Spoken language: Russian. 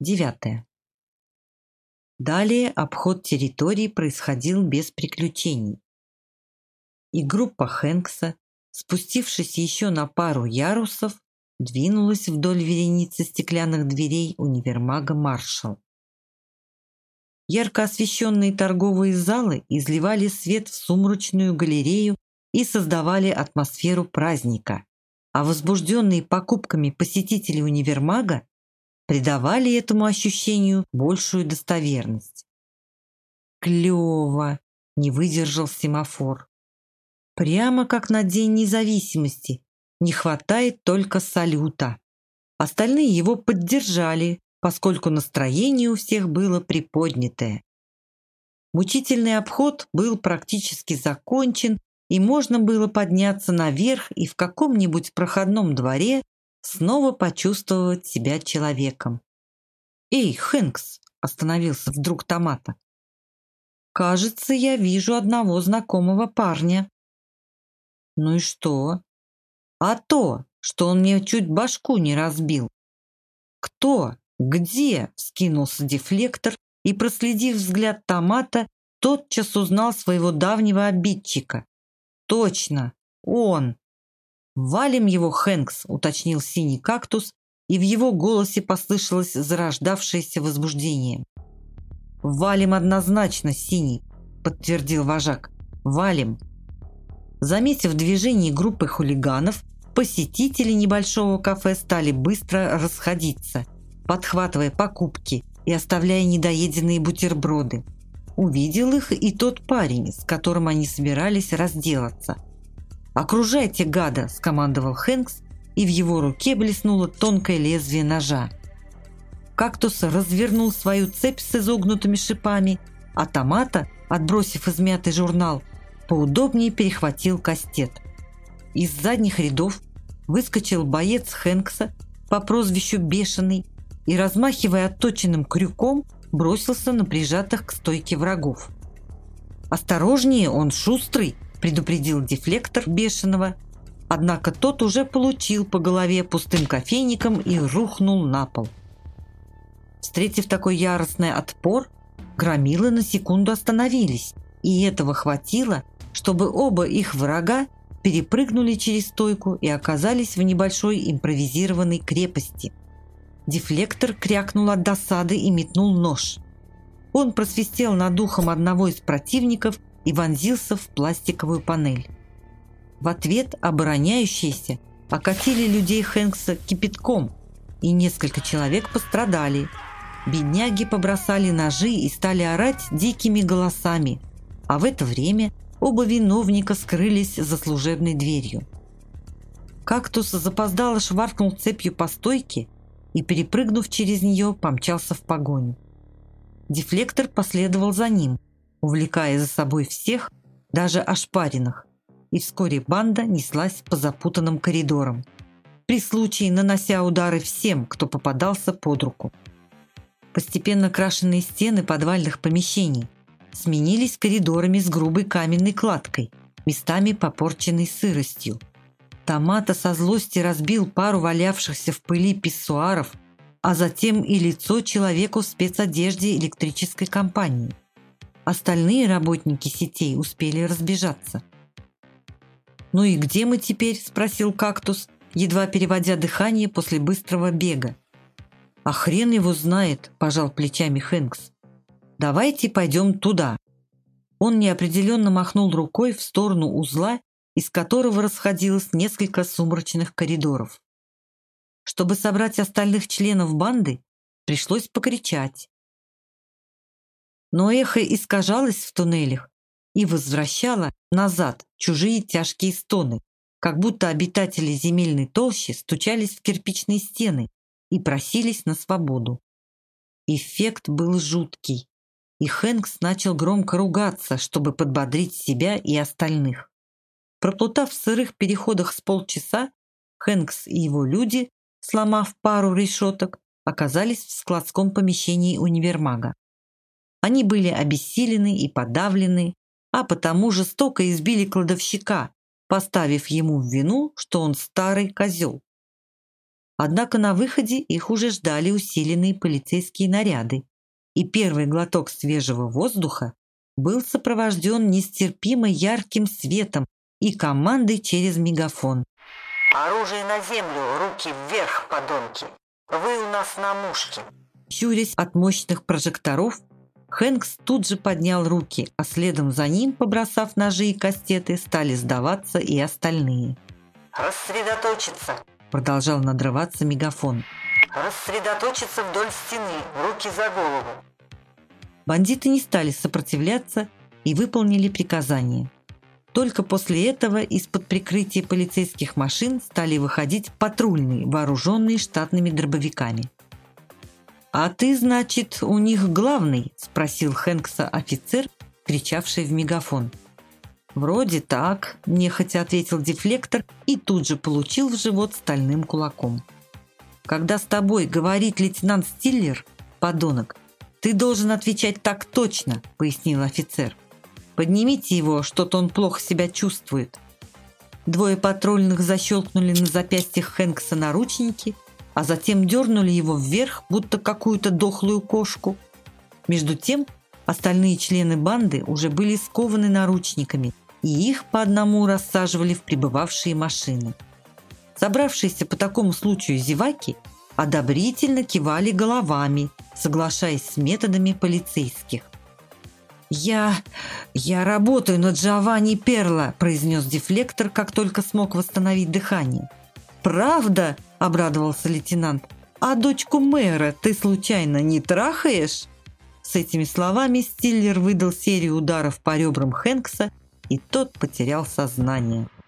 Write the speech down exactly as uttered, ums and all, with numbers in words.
Девятое. Далее обход территории происходил без приключений. И группа Хэнкса, спустившись еще на пару ярусов, двинулась вдоль вереницы стеклянных дверей универмага «Маршалл». Ярко освещенные торговые залы изливали свет в сумрачную галерею и создавали атмосферу праздника, а возбужденные покупками посетители универмага придавали этому ощущению большую достоверность. «Клево!» – не выдержал семафор. «Прямо как на День независимости. Не хватает только салюта». Остальные его поддержали, поскольку настроение у всех было приподнятое. Мучительный обход был практически закончен, и можно было подняться наверх и в каком-нибудь проходном дворе снова почувствовать себя человеком. «Эй, Хэнкс!» – остановился вдруг Томато. «Кажется, я вижу одного знакомого парня». «Ну и что?» «А то, что он мне чуть башку не разбил». «Кто? Где?» – вскинулся дефлектор, и, проследив взгляд Томато, тотчас узнал своего давнего обидчика. «Точно, он!» «Валим его, Хэнкс», – уточнил синий кактус, и в его голосе послышалось зарождавшееся возбуждение. «Валим однозначно, синий», – подтвердил вожак. «Валим». Заметив движение группы хулиганов, посетители небольшого кафе стали быстро расходиться, подхватывая покупки и оставляя недоеденные бутерброды. Увидел их и тот парень, с которым они собирались разделаться. «Окружайте гада!» – скомандовал Хэнкс, и в его руке блеснуло тонкое лезвие ножа. Кактус развернул свою цепь с изогнутыми шипами, а Томато, отбросив измятый журнал, поудобнее перехватил кастет. Из задних рядов выскочил боец Хэнкса по прозвищу Бешеный и, размахивая отточенным крюком, бросился на прижатых к стойке врагов. «Осторожнее, он шустрый!» – предупредил дефлектор Бешеного, однако тот уже получил по голове пустым кофейником и рухнул на пол. Встретив такой яростный отпор, громилы на секунду остановились, и этого хватило, чтобы оба их врага перепрыгнули через стойку и оказались в небольшой импровизированной крепости. Дефлектор крякнул от досады и метнул нож. Он просвистел над ухом одного из противников и вонзился в пластиковую панель. В ответ обороняющиеся окатили людей Хэнкса кипятком, и несколько человек пострадали. Бедняги побросали ножи и стали орать дикими голосами, а в это время оба виновника скрылись за служебной дверью. Кактус запоздало шваркнул цепью по стойке и, перепрыгнув через нее, помчался в погоню. Дефлектор последовал за ним, увлекая за собой всех, даже ошпаренных, и вскоре банда неслась по запутанным коридорам, при случае нанося удары всем, кто попадался под руку. Постепенно крашеные стены подвальных помещений сменились коридорами с грубой каменной кладкой, местами попорченной сыростью. Томато со злости разбил пару валявшихся в пыли писсуаров, а затем и лицо человеку в спецодежде электрической компании. Остальные работники сетей успели разбежаться. «Ну и где мы теперь?» – спросил Кактус, едва переводя дыхание после быстрого бега. «А хрен его знает», – пожал плечами Хэнкс. «Давайте пойдем туда». Он неопределенно махнул рукой в сторону узла, из которого расходилось несколько сумрачных коридоров. Чтобы собрать остальных членов банды, пришлось покричать. Но эхо искажалось в туннелях и возвращало назад чужие тяжкие стоны, как будто обитатели земельной толщи стучались в кирпичные стены и просились на свободу. Эффект был жуткий, и Хэнкс начал громко ругаться, чтобы подбодрить себя и остальных. Проплутав в сырых переходах с полчаса, Хэнкс и его люди, сломав пару решеток, оказались в складском помещении универмага. Они были обессилены и подавлены, а потому жестоко избили кладовщика, поставив ему в вину, что он старый козел. Однако на выходе их уже ждали усиленные полицейские наряды, и первый глоток свежего воздуха был сопровожден нестерпимо ярким светом и командой через мегафон. «Оружие на землю, руки вверх, подонки! Вы у нас на мушке!» Щурясь от мощных прожекторов, Хэнкс тут же поднял руки, а следом за ним, побросав ножи и кастеты, стали сдаваться и остальные. «Рассредоточиться!» – продолжал надрываться мегафон. «Рассредоточиться вдоль стены, руки за голову!» Бандиты не стали сопротивляться и выполнили приказание. Только после этого из-под прикрытия полицейских машин стали выходить патрульные, вооруженные штатными дробовиками. «А ты, значит, у них главный?» – спросил Хэнкса офицер, кричавший в мегафон. «Вроде так», – нехотя ответил дефлектор и тут же получил в живот стальным кулаком. «Когда с тобой говорит лейтенант Стиллер, подонок, ты должен отвечать так точно», – пояснил офицер. «Поднимите его, что-то он плохо себя чувствует». Двое патрульных защелкнули на запястьях Хэнкса наручники, а затем дернули его вверх, будто какую-то дохлую кошку. Между тем, остальные члены банды уже были скованы наручниками, и их по одному рассаживали в прибывавшие машины. Собравшиеся по такому случаю зеваки одобрительно кивали головами, соглашаясь с методами полицейских. «Я... я работаю на Джованни Перла», – произнес дефлектор, как только смог восстановить дыхание. «Правда?» – обрадовался лейтенант. «А дочку мэра ты случайно не трахаешь?» С этими словами Стиллер выдал серию ударов по ребрам Хэнкса, и тот потерял сознание.